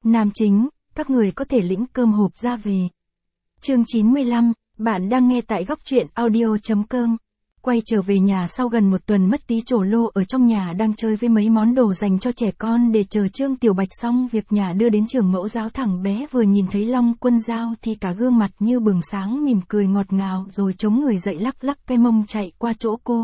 Nam chính, các người có thể lĩnh cơm hộp ra về. Chương 95, bạn đang nghe tại góc truyện audio.com. Quay trở về nhà sau gần một tuần mất tí, Trổ Lô ở trong nhà đang chơi với mấy món đồ dành cho trẻ con để chờ Trương Tiểu Bạch xong việc nhà đưa đến trường mẫu giáo. Thằng bé vừa nhìn thấy Long Quân Dao thì cả gương mặt như bừng sáng, mỉm cười ngọt ngào rồi chống người dậy lắc lắc cái mông chạy qua chỗ cô.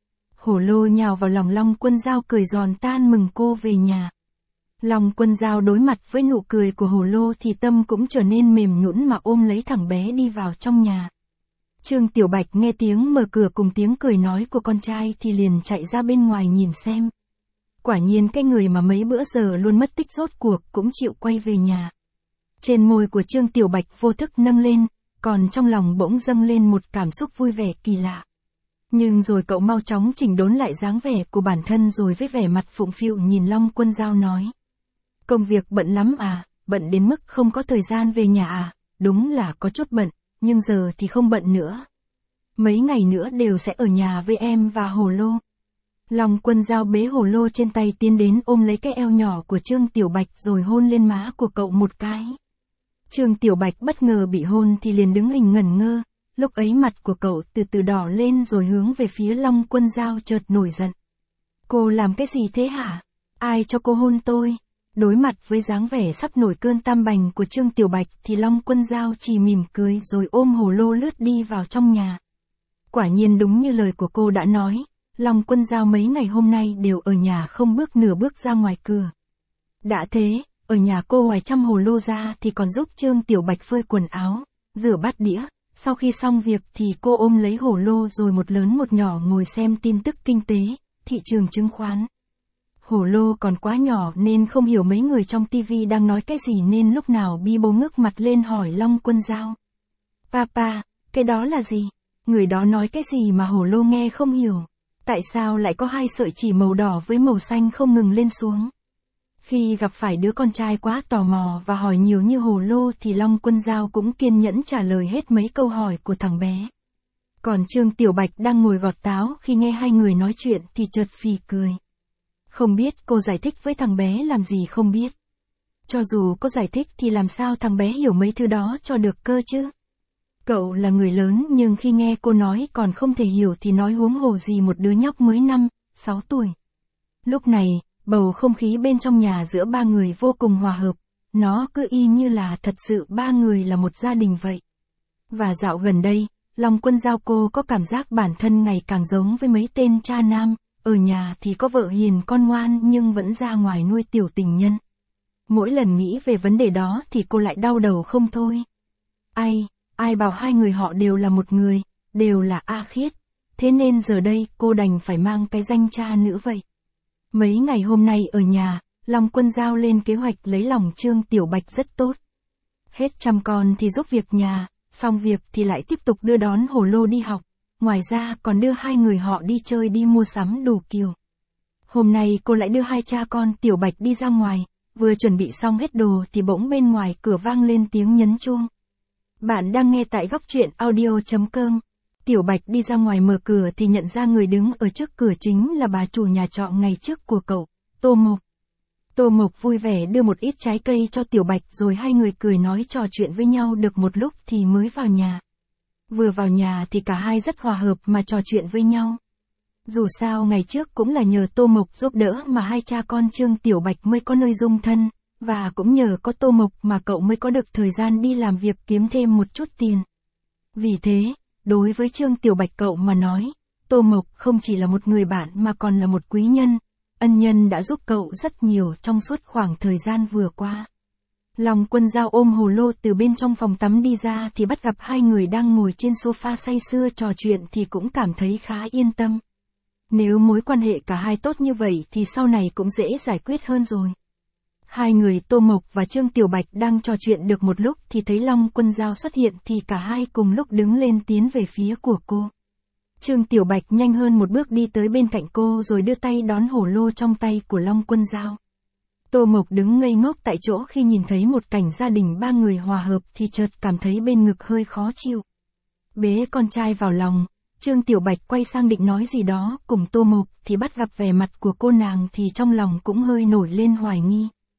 Hổ Lô nhào vào lòng Long Quân Dao cười giòn tan mừng cô về nhà. Long Quân Dao đối mặt với nụ cười của Hổ Lô thì tâm cũng trở nên mềm nhũn mà ôm lấy thằng bé đi vào trong nhà. Trương Tiểu Bạch nghe tiếng mở cửa cùng tiếng cười nói của con trai thì liền chạy ra bên ngoài nhìn xem. Quả nhiên cái người mà mấy bữa giờ luôn mất tích rốt cuộc cũng chịu quay về nhà. Trên môi của Trương Tiểu Bạch vô thức nâng lên, còn trong lòng bỗng dâng lên một cảm xúc vui vẻ kỳ lạ. Nhưng rồi cậu mau chóng chỉnh đốn lại dáng vẻ của bản thân rồi với vẻ mặt phụng phịu nhìn Long Quân Dao nói. Công việc bận lắm à, bận đến mức không có thời gian về nhà à, đúng là có chút bận, nhưng giờ thì không bận nữa. Mấy ngày nữa đều sẽ ở nhà với em và Hổ Lô. Long Quân Dao bế Hổ Lô trên tay tiến đến ôm lấy cái eo nhỏ của Trương Tiểu Bạch rồi hôn lên má của cậu một cái. Trương Tiểu Bạch bất ngờ bị hôn thì liền đứng hình ngẩn ngơ, lúc ấy mặt của cậu từ từ đỏ lên rồi hướng về phía Long Quân Dao chợt nổi giận. Cô làm cái gì thế hả? Ai cho cô hôn tôi? Đối mặt với dáng vẻ sắp nổi cơn tam bành của Trương Tiểu Bạch thì Long Quân Dao chỉ mỉm cười rồi ôm Hổ Lô lướt đi vào trong nhà. Quả nhiên đúng như lời của cô đã nói, Long Quân Dao mấy ngày hôm nay đều ở nhà không bước nửa bước ra ngoài cửa. Đã thế, ở nhà cô ngoài chăm Hổ Lô ra thì còn giúp Trương Tiểu Bạch phơi quần áo, rửa bát đĩa. Sau khi xong việc thì cô ôm lấy Hổ Lô rồi một lớn một nhỏ ngồi xem tin tức kinh tế, thị trường chứng khoán. Hổ Lô còn quá nhỏ nên không hiểu mấy người trong tivi đang nói cái gì nên lúc nào bi bô ngước mặt lên hỏi Long Quân Dao. Papa, cái đó là gì? Người đó nói cái gì mà Hổ Lô nghe không hiểu? Tại sao lại có hai sợi chỉ màu đỏ với màu xanh không ngừng lên xuống? Khi gặp phải đứa con trai quá tò mò và hỏi nhiều như Hổ Lô thì Long Quân Dao cũng kiên nhẫn trả lời hết mấy câu hỏi của thằng bé. Còn Trương Tiểu Bạch đang ngồi gọt táo khi nghe hai người nói chuyện thì chợt phì cười. Không biết cô giải thích với thằng bé làm gì không biết. Cho dù có giải thích thì làm sao thằng bé hiểu mấy thứ đó cho được cơ chứ. Cậu là người lớn nhưng khi nghe cô nói còn không thể hiểu thì nói huống hồ gì một đứa nhóc mới 5, 6 tuổi. Lúc này, bầu không khí bên trong nhà giữa ba người vô cùng hòa hợp, nó cứ y như là thật sự ba người là một gia đình vậy. Và dạo gần đây, Long Quân Dao cô có cảm giác bản thân ngày càng giống với mấy tên cha nam, ở nhà thì có vợ hiền con ngoan nhưng vẫn ra ngoài nuôi tiểu tình nhân. Mỗi lần nghĩ về vấn đề đó thì cô lại đau đầu không thôi. Ai bảo hai người họ đều là một người, đều là A Khiết, thế nên giờ đây cô đành phải mang cái danh cha nữa vậy. Mấy ngày hôm nay ở nhà, Long Quân Dao lên kế hoạch lấy lòng Trương Tiểu Bạch rất tốt. Hết chăm con thì giúp việc nhà, xong việc thì lại tiếp tục đưa đón Hổ Lô đi học, ngoài ra còn đưa hai người họ đi chơi đi mua sắm đủ kiểu. Hôm nay cô lại đưa hai cha con Tiểu Bạch đi ra ngoài, vừa chuẩn bị xong hết đồ thì bỗng bên ngoài cửa vang lên tiếng nhấn chuông. Bạn đang nghe tại góc truyện audio.com. Tiểu Bạch đi ra ngoài mở cửa thì nhận ra người đứng ở trước cửa chính là bà chủ nhà trọ ngày trước của cậu, Tô Mộc. Tô Mộc vui vẻ đưa một ít trái cây cho Tiểu Bạch rồi hai người cười nói trò chuyện với nhau được một lúc thì mới vào nhà. Vừa vào nhà thì cả hai rất hòa hợp mà trò chuyện với nhau. Dù sao ngày trước cũng là nhờ Tô Mộc giúp đỡ mà hai cha con Trương Tiểu Bạch mới có nơi dung thân, và cũng nhờ có Tô Mộc mà cậu mới có được thời gian đi làm việc kiếm thêm một chút tiền. Vì thế, đối với Trương Tiểu Bạch cậu mà nói, Tô Mộc không chỉ là một người bạn mà còn là một quý nhân, ân nhân đã giúp cậu rất nhiều trong suốt khoảng thời gian vừa qua. Long Quân Dao ôm Hổ Lô từ bên trong phòng tắm đi ra thì bắt gặp hai người đang ngồi trên sofa say sưa trò chuyện thì cũng cảm thấy khá yên tâm. Nếu mối quan hệ cả hai tốt như vậy thì sau này cũng dễ giải quyết hơn rồi. Hai người Tô Mộc và Trương Tiểu Bạch đang trò chuyện được một lúc thì thấy Long Quân Dao xuất hiện thì cả hai cùng lúc đứng lên tiến về phía của cô. Trương Tiểu Bạch nhanh hơn một bước đi tới bên cạnh cô rồi đưa tay đón Hổ Lô trong tay của Long Quân Dao. Tô Mộc đứng ngây ngốc tại chỗ khi nhìn thấy một cảnh gia đình ba người hòa hợp thì chợt cảm thấy bên ngực hơi khó chịu. Bế con trai vào lòng, Trương Tiểu Bạch quay sang định nói gì đó cùng Tô Mộc thì bắt gặp vẻ mặt của cô nàng thì trong lòng cũng hơi nổi lên hoài nghi.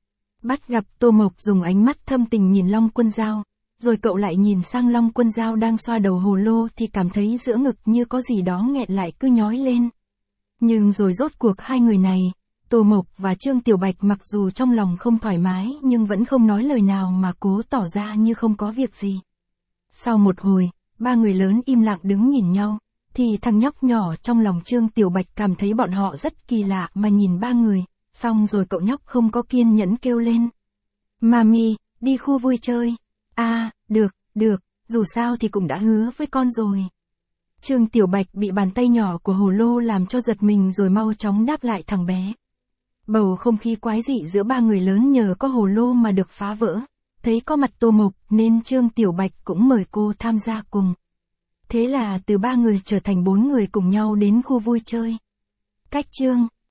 Bắt gặp Tô Mộc dùng ánh mắt thâm tình nhìn Long Quân Dao, rồi cậu lại nhìn sang Long Quân Dao đang xoa đầu hồ lô thì cảm thấy giữa ngực như có gì đó nghẹn lại cứ nhói lên. Nhưng rồi rốt cuộc hai người này, Tô Mộc và Trương Tiểu Bạch mặc dù trong lòng không thoải mái nhưng vẫn không nói lời nào mà cố tỏ ra như không có việc gì. Sau một hồi, ba người lớn im lặng đứng nhìn nhau, thì thằng nhóc nhỏ trong lòng Trương Tiểu Bạch cảm thấy bọn họ rất kỳ lạ mà nhìn ba người, xong rồi cậu nhóc không có kiên nhẫn kêu lên. Mami, đi khu vui chơi. Được, dù sao thì cũng đã hứa với con rồi. Trương Tiểu Bạch bị bàn tay nhỏ của hồ lô làm cho giật mình rồi mau chóng đáp lại thằng bé. Bầu không khí quái dị giữa ba người lớn nhờ có hồ lô mà được phá vỡ. Thấy có mặt Tô Mộc nên Trương Tiểu Bạch cũng mời cô tham gia cùng. Thế là từ ba người trở thành bốn người cùng nhau đến khu vui chơi. Cách chương